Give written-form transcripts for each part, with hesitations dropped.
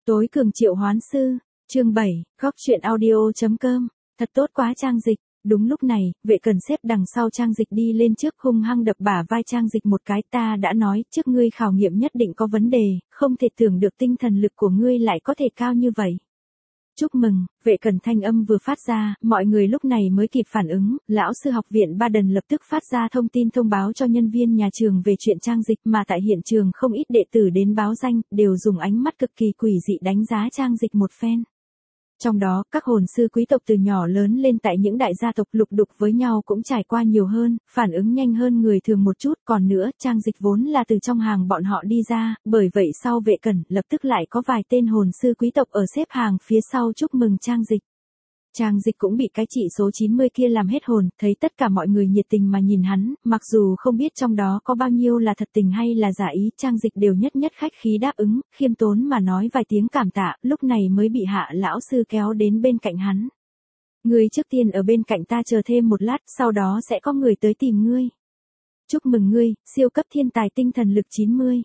Tối cường triệu hoán sư, chương 7, góc truyện audio.com, thật tốt quá Trang Dịch. Đúng lúc này, Vệ Cẩn xếp đằng sau Trang Dịch đi lên trước hung hăng đập bả vai Trang Dịch một cái, ta đã nói trước ngươi khảo nghiệm nhất định có vấn đề, không thể tưởng được tinh thần lực của ngươi lại có thể cao như vậy. Chúc mừng, Vệ Cẩn thanh âm vừa phát ra, mọi người lúc này mới kịp phản ứng, lão sư học viện Baden lập tức phát ra thông tin thông báo cho nhân viên nhà trường về chuyện Trang Dịch, mà tại hiện trường không ít đệ tử đến báo danh, đều dùng ánh mắt cực kỳ quỷ dị đánh giá Trang Dịch một phen. Trong đó, các hồn sư quý tộc từ nhỏ lớn lên tại những đại gia tộc lục đục với nhau cũng trải qua nhiều hơn, phản ứng nhanh hơn người thường một chút, còn nữa, Trang Dịch vốn là từ trong hàng bọn họ đi ra, bởi vậy sau Vệ Cẩn, lập tức lại có vài tên hồn sư quý tộc ở xếp hàng phía sau chúc mừng Trang Dịch. Trang Dịch cũng bị cái chỉ số 90 kia làm hết hồn, thấy tất cả mọi người nhiệt tình mà nhìn hắn, mặc dù không biết trong đó có bao nhiêu là thật tình hay là giả ý, Trang Dịch đều nhất nhất khách khí đáp ứng, khiêm tốn mà nói vài tiếng cảm tạ, lúc này mới bị Hạ lão sư kéo đến bên cạnh hắn. Ngươi trước tiên ở bên cạnh ta chờ thêm một lát, sau đó sẽ có người tới tìm ngươi. Chúc mừng ngươi, siêu cấp thiên tài tinh thần lực 90.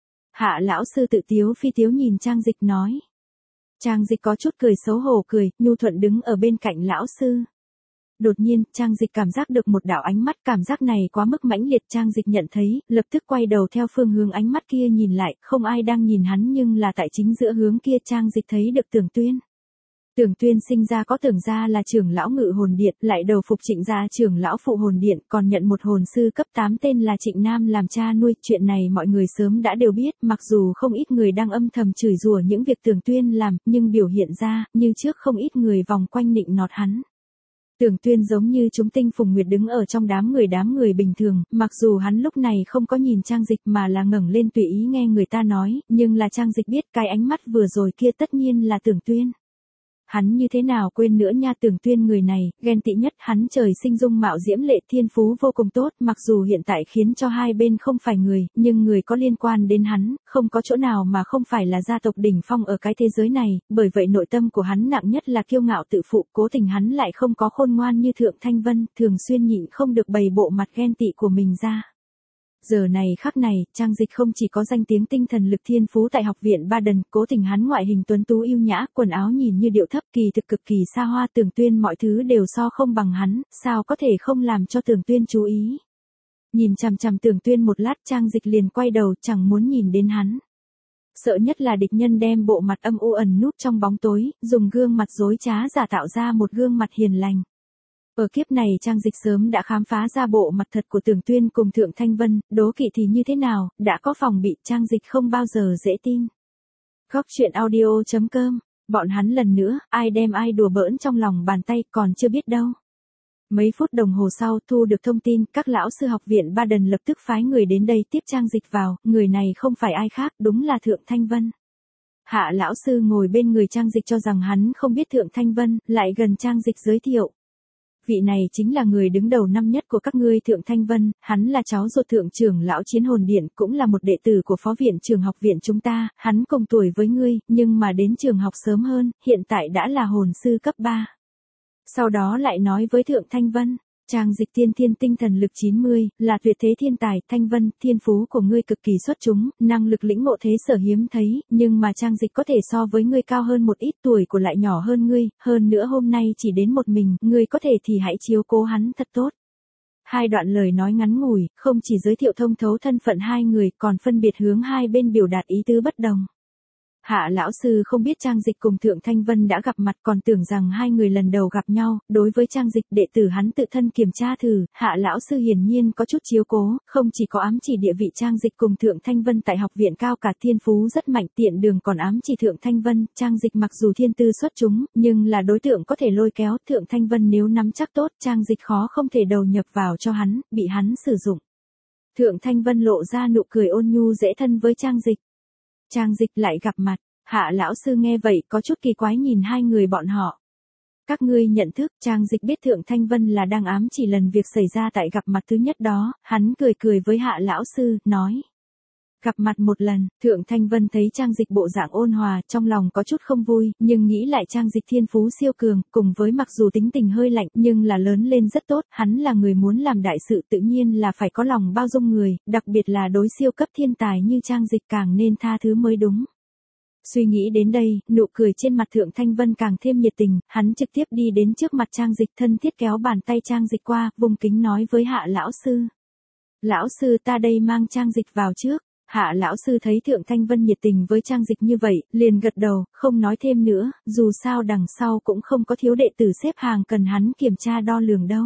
Hạ lão sư tự tiếu phi tiếu nhìn Trang Dịch nói. Trang Dịch có chút cười xấu hổ cười, nhu thuận đứng ở bên cạnh lão sư. Đột nhiên, Trang Dịch cảm giác được một đạo ánh mắt, cảm giác này quá mức mãnh liệt, Trang Dịch nhận thấy, lập tức quay đầu theo phương hướng ánh mắt kia nhìn lại, không ai đang nhìn hắn nhưng là tại chính giữa hướng kia Trang Dịch thấy được Tưởng Tuyên. Tưởng Tuyên sinh ra có Tưởng gia là trưởng lão Ngự Hồn Điện, lại đầu phục Trịnh gia trưởng lão Phụ Hồn Điện, còn nhận một hồn sư cấp 8 tên là Trịnh Nam làm cha nuôi, chuyện này mọi người sớm đã đều biết, mặc dù không ít người đang âm thầm chửi rủa những việc Tưởng Tuyên làm, nhưng biểu hiện ra, như trước không ít người vòng quanh nịnh nọt hắn. Tưởng Tuyên giống như chúng tinh phùng nguyệt đứng ở trong đám người bình thường, mặc dù hắn lúc này không có nhìn Trang Dịch mà là ngẩng lên tùy ý nghe người ta nói, nhưng là Trang Dịch biết cái ánh mắt vừa rồi kia tất nhiên là Tưởng Tuyên. Hắn như thế nào quên nữa nha, Tưởng Tuyên người này, ghen tị nhất, hắn trời sinh dung mạo diễm lệ, thiên phú vô cùng tốt, mặc dù hiện tại khiến cho hai bên không phải người, nhưng người có liên quan đến hắn, không có chỗ nào mà không phải là gia tộc đỉnh phong ở cái thế giới này, bởi vậy nội tâm của hắn nặng nhất là kiêu ngạo tự phụ, cố tình hắn lại không có khôn ngoan như Thượng Thanh Vân, thường xuyên nhịn không được bày bộ mặt ghen tị của mình ra. Giờ này khắc này, Trang Dịch không chỉ có danh tiếng tinh thần lực thiên phú tại học viện Baden, cố tình hắn ngoại hình tuấn tú yêu nhã, quần áo nhìn như điệu thấp, kỳ thực cực kỳ xa hoa, Tưởng Tuyên mọi thứ đều so không bằng hắn, sao có thể không làm cho Tưởng Tuyên chú ý. Nhìn chằm chằm Tưởng Tuyên một lát, Trang Dịch liền quay đầu, chẳng muốn nhìn đến hắn. Sợ nhất là địch nhân đem bộ mặt âm u ẩn núp trong bóng tối, dùng gương mặt dối trá giả tạo ra một gương mặt hiền lành. Ở kiếp này Trang Dịch sớm đã khám phá ra bộ mặt thật của Tưởng Tuyên cùng Thượng Thanh Vân, đố kỵ thì như thế nào, đã có phòng bị, Trang Dịch không bao giờ dễ tin. Góc truyện audio.com, bọn hắn lần nữa, ai đem ai đùa bỡn trong lòng bàn tay còn chưa biết đâu. Mấy phút đồng hồ sau thu được thông tin, các lão sư học viện Baden lập tức phái người đến đây tiếp Trang Dịch vào, người này không phải ai khác, đúng là Thượng Thanh Vân. Hạ lão sư ngồi bên người Trang Dịch cho rằng hắn không biết Thượng Thanh Vân, lại gần Trang Dịch giới thiệu. Vị này chính là người đứng đầu năm nhất của các ngươi Thượng Thanh Vân, hắn là cháu ruột Thượng trưởng lão Chiến Hồn Điện, cũng là một đệ tử của phó viện trường học viện chúng ta, hắn cùng tuổi với ngươi, nhưng mà đến trường học sớm hơn, hiện tại đã là hồn sư cấp 3. Sau đó lại nói với Thượng Thanh Vân, Trang Dịch tiên thiên tinh thần lực 90, là tuyệt thế thiên tài, Thanh Vân, thiên phú của ngươi cực kỳ xuất chúng, năng lực lĩnh ngộ thế sở hiếm thấy, nhưng mà Trang Dịch có thể so với ngươi cao hơn một ít, tuổi của lại nhỏ hơn ngươi, hơn nữa hôm nay chỉ đến một mình, ngươi có thể thì hãy chiếu cố hắn thật tốt. Hai đoạn lời nói ngắn ngủi, không chỉ giới thiệu thông thấu thân phận hai người, còn phân biệt hướng hai bên biểu đạt ý tứ bất đồng. Hạ lão sư không biết Trang Dịch cùng Thượng Thanh Vân đã gặp mặt, còn tưởng rằng hai người lần đầu gặp nhau, đối với Trang Dịch đệ tử hắn tự thân kiểm tra thử, Hạ lão sư hiển nhiên có chút chiếu cố, không chỉ có ám chỉ địa vị Trang Dịch cùng Thượng Thanh Vân tại học viện cao cả, thiên phú rất mạnh, tiện đường còn ám chỉ Thượng Thanh Vân, Trang Dịch mặc dù thiên tư xuất chúng, nhưng là đối tượng có thể lôi kéo, Thượng Thanh Vân nếu nắm chắc tốt, Trang Dịch khó không thể đầu nhập vào cho hắn, bị hắn sử dụng. Thượng Thanh Vân lộ ra nụ cười ôn nhu dễ thân với Trang Dịch. Trang Dịch lại gặp mặt, Hạ lão sư nghe vậy có chút kỳ quái nhìn hai người bọn họ. Các ngươi nhận thức, Trang Dịch biết Thượng Thanh Vân là đang ám chỉ lần việc xảy ra tại gặp mặt thứ nhất đó, hắn cười với Hạ lão sư, nói. Gặp mặt một lần, Thượng Thanh Vân thấy Trang Dịch bộ dạng ôn hòa, trong lòng có chút không vui, nhưng nghĩ lại Trang Dịch thiên phú siêu cường, cùng với mặc dù tính tình hơi lạnh, nhưng là lớn lên rất tốt, hắn là người muốn làm đại sự tự nhiên là phải có lòng bao dung người, đặc biệt là đối siêu cấp thiên tài như Trang Dịch càng nên tha thứ mới đúng. Suy nghĩ đến đây, nụ cười trên mặt Thượng Thanh Vân càng thêm nhiệt tình, hắn trực tiếp đi đến trước mặt Trang Dịch, thân thiết kéo bàn tay Trang Dịch qua, vùng kính nói với Hạ lão sư. Lão sư, ta đây mang Trang Dịch vào trước. Hạ lão sư thấy Thượng Thanh Vân nhiệt tình với Trang Dịch như vậy, liền gật đầu, không nói thêm nữa, dù sao đằng sau cũng không có thiếu đệ tử xếp hàng cần hắn kiểm tra đo lường đâu.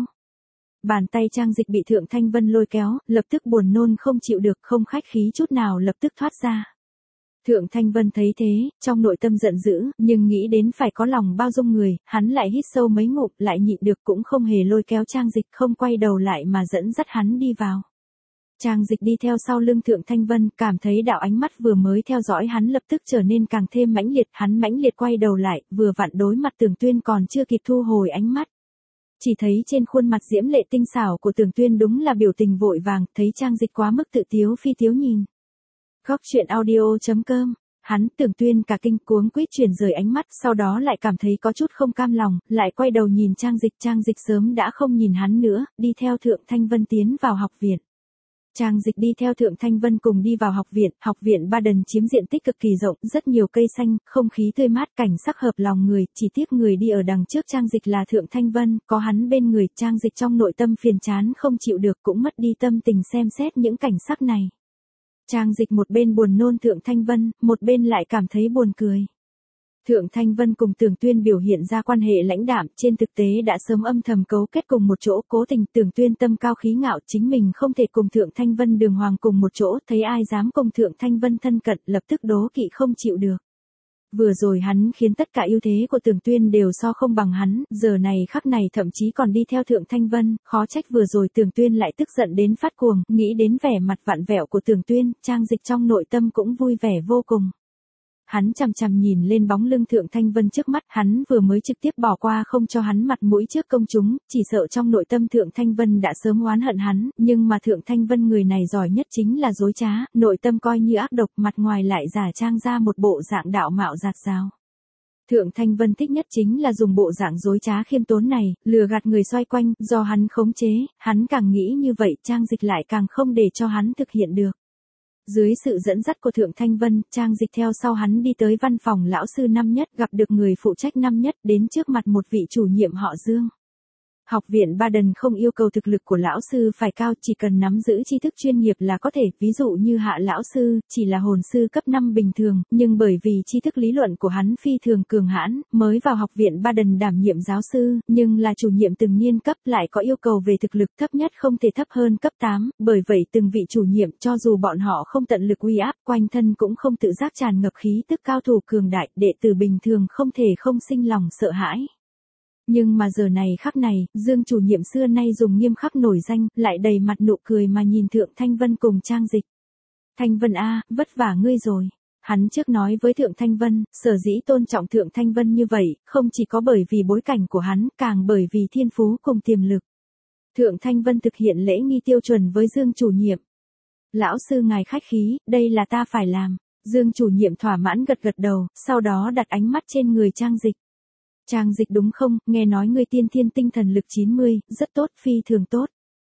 Bàn tay Trang Dịch bị Thượng Thanh Vân lôi kéo, lập tức buồn nôn không chịu được, không khách khí chút nào lập tức thoát ra. Thượng Thanh Vân thấy thế, trong nội tâm giận dữ, nhưng nghĩ đến phải có lòng bao dung người, hắn lại hít sâu mấy ngụm, lại nhịn được cũng không hề lôi kéo Trang Dịch, không quay đầu lại mà dẫn dắt hắn đi vào. Trang Dịch đi theo sau lưng Thượng Thanh Vân, cảm thấy đạo ánh mắt vừa mới theo dõi hắn lập tức trở nên càng thêm mãnh liệt, hắn mãnh liệt quay đầu lại, vừa vặn đối mặt Tưởng Tuyên còn chưa kịp thu hồi ánh mắt. Chỉ thấy trên khuôn mặt diễm lệ tinh xảo của Tưởng Tuyên đúng là biểu tình vội vàng, thấy Trang Dịch quá mức tự tiếu phi tiếu nhìn. Góc truyện audio.com. Hắn Tưởng Tuyên cả kinh cuống quýt chuyển rời ánh mắt, sau đó lại cảm thấy có chút không cam lòng, lại quay đầu nhìn Trang Dịch sớm đã không nhìn hắn nữa, đi theo Thượng Thanh Vân tiến vào học viện. Trang Dịch đi theo Thượng Thanh Vân cùng đi vào học viện Baden chiếm diện tích cực kỳ rộng, rất nhiều cây xanh, không khí tươi mát, cảnh sắc hợp lòng người, chỉ tiếc người đi ở đằng trước Trang Dịch là Thượng Thanh Vân, có hắn bên người, Trang Dịch trong nội tâm phiền chán không chịu được cũng mất đi tâm tình xem xét những cảnh sắc này. Trang Dịch một bên buồn nôn Thượng Thanh Vân, một bên lại cảm thấy buồn cười. Thượng Thanh Vân cùng Tưởng Tuyên biểu hiện ra quan hệ lãnh đạm, trên thực tế đã sớm âm thầm cấu kết cùng một chỗ, cố tình Tưởng Tuyên tâm cao khí ngạo, chính mình không thể cùng Thượng Thanh Vân đường hoàng cùng một chỗ, thấy ai dám cùng Thượng Thanh Vân thân cận, lập tức đố kỵ không chịu được. Vừa rồi hắn khiến tất cả ưu thế của Tưởng Tuyên đều so không bằng hắn, giờ này khắc này thậm chí còn đi theo Thượng Thanh Vân, khó trách vừa rồi Tưởng Tuyên lại tức giận đến phát cuồng, nghĩ đến vẻ mặt vặn vẹo của Tưởng Tuyên, Trang Dịch trong nội tâm cũng vui vẻ vô cùng. Hắn chằm chằm nhìn lên bóng lưng Thượng Thanh Vân trước mắt, hắn vừa mới trực tiếp bỏ qua không cho hắn mặt mũi trước công chúng, chỉ sợ trong nội tâm Thượng Thanh Vân đã sớm oán hận hắn, nhưng mà Thượng Thanh Vân người này giỏi nhất chính là dối trá, nội tâm coi như ác độc, mặt ngoài lại giả trang ra một bộ dạng đạo mạo dạt dào. Thượng Thanh Vân thích nhất chính là dùng bộ dạng dối trá khiêm tốn này, lừa gạt người xoay quanh, do hắn khống chế, hắn càng nghĩ như vậy Trang Dịch lại càng không để cho hắn thực hiện được. Dưới sự dẫn dắt của Thượng Thanh Vân, Trang Dịch theo sau hắn đi tới văn phòng lão sư năm nhất, gặp được người phụ trách năm nhất, đến trước mặt một vị chủ nhiệm họ Dương. Học viện Baden không yêu cầu thực lực của lão sư phải cao, chỉ cần nắm giữ tri thức chuyên nghiệp là có thể, ví dụ như Hạ lão sư, chỉ là hồn sư cấp 5 bình thường, nhưng bởi vì tri thức lý luận của hắn phi thường cường hãn, mới vào học viện Baden đảm nhiệm giáo sư, nhưng là chủ nhiệm từng niên cấp lại có yêu cầu về thực lực thấp nhất không thể thấp hơn cấp 8, bởi vậy từng vị chủ nhiệm cho dù bọn họ không tận lực uy áp, quanh thân cũng không tự giác tràn ngập khí tức cao thủ cường đại, đệ tử bình thường không thể không sinh lòng sợ hãi. Nhưng mà giờ này khắc này, Dương chủ nhiệm xưa nay dùng nghiêm khắc nổi danh, lại đầy mặt nụ cười mà nhìn Thượng Thanh Vân cùng Trang Dịch. Thanh Vân a, vất vả ngươi rồi. Hắn trước nói với Thượng Thanh Vân, sở dĩ tôn trọng Thượng Thanh Vân như vậy, không chỉ có bởi vì bối cảnh của hắn, càng bởi vì thiên phú cùng tiềm lực. Thượng Thanh Vân thực hiện lễ nghi tiêu chuẩn với Dương chủ nhiệm. Lão sư ngài khách khí, đây là ta phải làm. Dương chủ nhiệm thỏa mãn gật gật đầu, sau đó đặt ánh mắt trên người Trang Dịch. Trang Dịch đúng không, nghe nói ngươi tiên thiên tinh thần lực 90, rất tốt, phi thường tốt.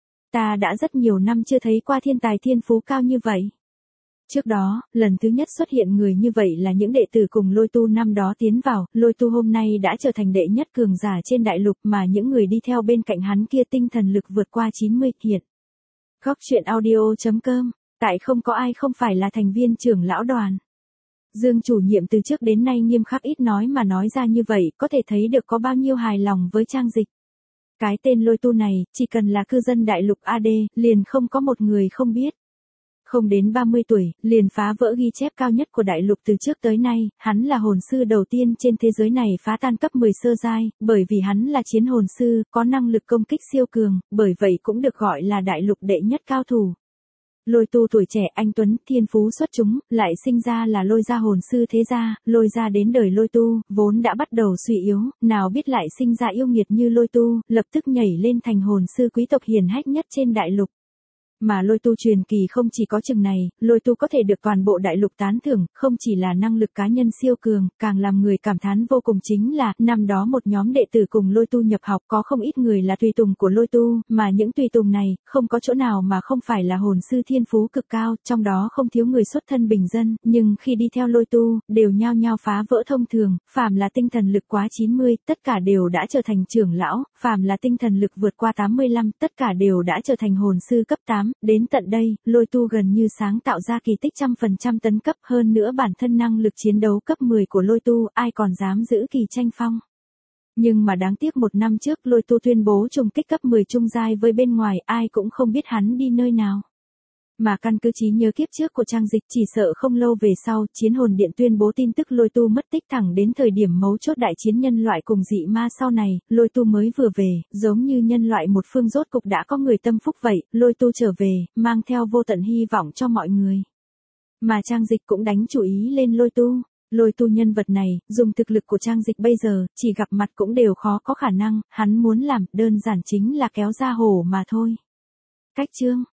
Ta đã rất nhiều năm chưa thấy qua thiên tài thiên phú cao như vậy. Trước đó, lần thứ nhất xuất hiện người như vậy là những đệ tử cùng Lôi Tu năm đó tiến vào, Lôi Tu hôm nay đã trở thành đệ nhất cường giả trên đại lục mà những người đi theo bên cạnh hắn kia tinh thần lực vượt qua 90 hiện. Góc truyện audio.com, tại không có ai không phải là thành viên trưởng lão đoàn. Dương chủ nhiệm từ trước đến nay nghiêm khắc ít nói mà nói ra như vậy, có thể thấy được có bao nhiêu hài lòng với Trang Dịch. Cái tên Lôi Tu này, chỉ cần là cư dân đại lục AD, liền không có một người không biết. Không đến 30 tuổi, liền phá vỡ ghi chép cao nhất của đại lục từ trước tới nay, hắn là hồn sư đầu tiên trên thế giới này phá tan cấp 10 sơ giai, bởi vì hắn là chiến hồn sư, có năng lực công kích siêu cường, bởi vậy cũng được gọi là đại lục đệ nhất cao thủ. Lôi Tu tuổi trẻ anh tuấn, thiên phú xuất chúng, lại sinh ra là Lôi gia hồn sư thế gia, Lôi gia đến đời Lôi Tu, vốn đã bắt đầu suy yếu, nào biết lại sinh ra yêu nghiệt như Lôi Tu, lập tức nhảy lên thành hồn sư quý tộc hiển hách nhất trên đại lục. Mà lôi tu truyền kỳ không chỉ có chừng này, lôi tu có thể được toàn bộ đại lục tán thưởng, không chỉ là năng lực cá nhân siêu cường, càng làm người cảm thán vô cùng chính là, năm đó một nhóm đệ tử cùng lôi tu nhập học có không ít người là tùy tùng của lôi tu, mà những tùy tùng này, không có chỗ nào mà không phải là hồn sư thiên phú cực cao, trong đó không thiếu người xuất thân bình dân, nhưng khi đi theo lôi tu, đều nhao nhao phá vỡ thông thường, phàm là tinh thần lực quá 90, tất cả đều đã trở thành trưởng lão, phàm là tinh thần lực vượt qua 85, tất cả đều đã trở thành hồn sư cấp 8, đến tận đây, lôi tu gần như sáng tạo ra kỳ tích 100% tấn cấp, hơn nữa bản thân năng lực chiến đấu cấp 10 của lôi tu, ai còn dám giữ kỳ tranh phong. Nhưng mà đáng tiếc một năm trước lôi tu tuyên bố trùng kích cấp 10 trung giai với bên ngoài, ai cũng không biết hắn đi nơi nào. Mà căn cứ trí nhớ kiếp trước của Trang Dịch, chỉ sợ không lâu về sau, Chiến Hồn Điện tuyên bố tin tức lôi tu mất tích, thẳng đến thời điểm mấu chốt đại chiến nhân loại cùng dị ma sau này, lôi tu mới vừa về, giống như nhân loại một phương rốt cục đã có người tâm phúc vậy, lôi tu trở về, mang theo vô tận hy vọng cho mọi người. Mà Trang Dịch cũng đánh chú ý lên lôi tu. Lôi tu nhân vật này, dùng thực lực của Trang Dịch bây giờ, chỉ gặp mặt cũng đều khó có khả năng, hắn muốn làm, đơn giản chính là kéo ra hổ mà thôi. Cách chương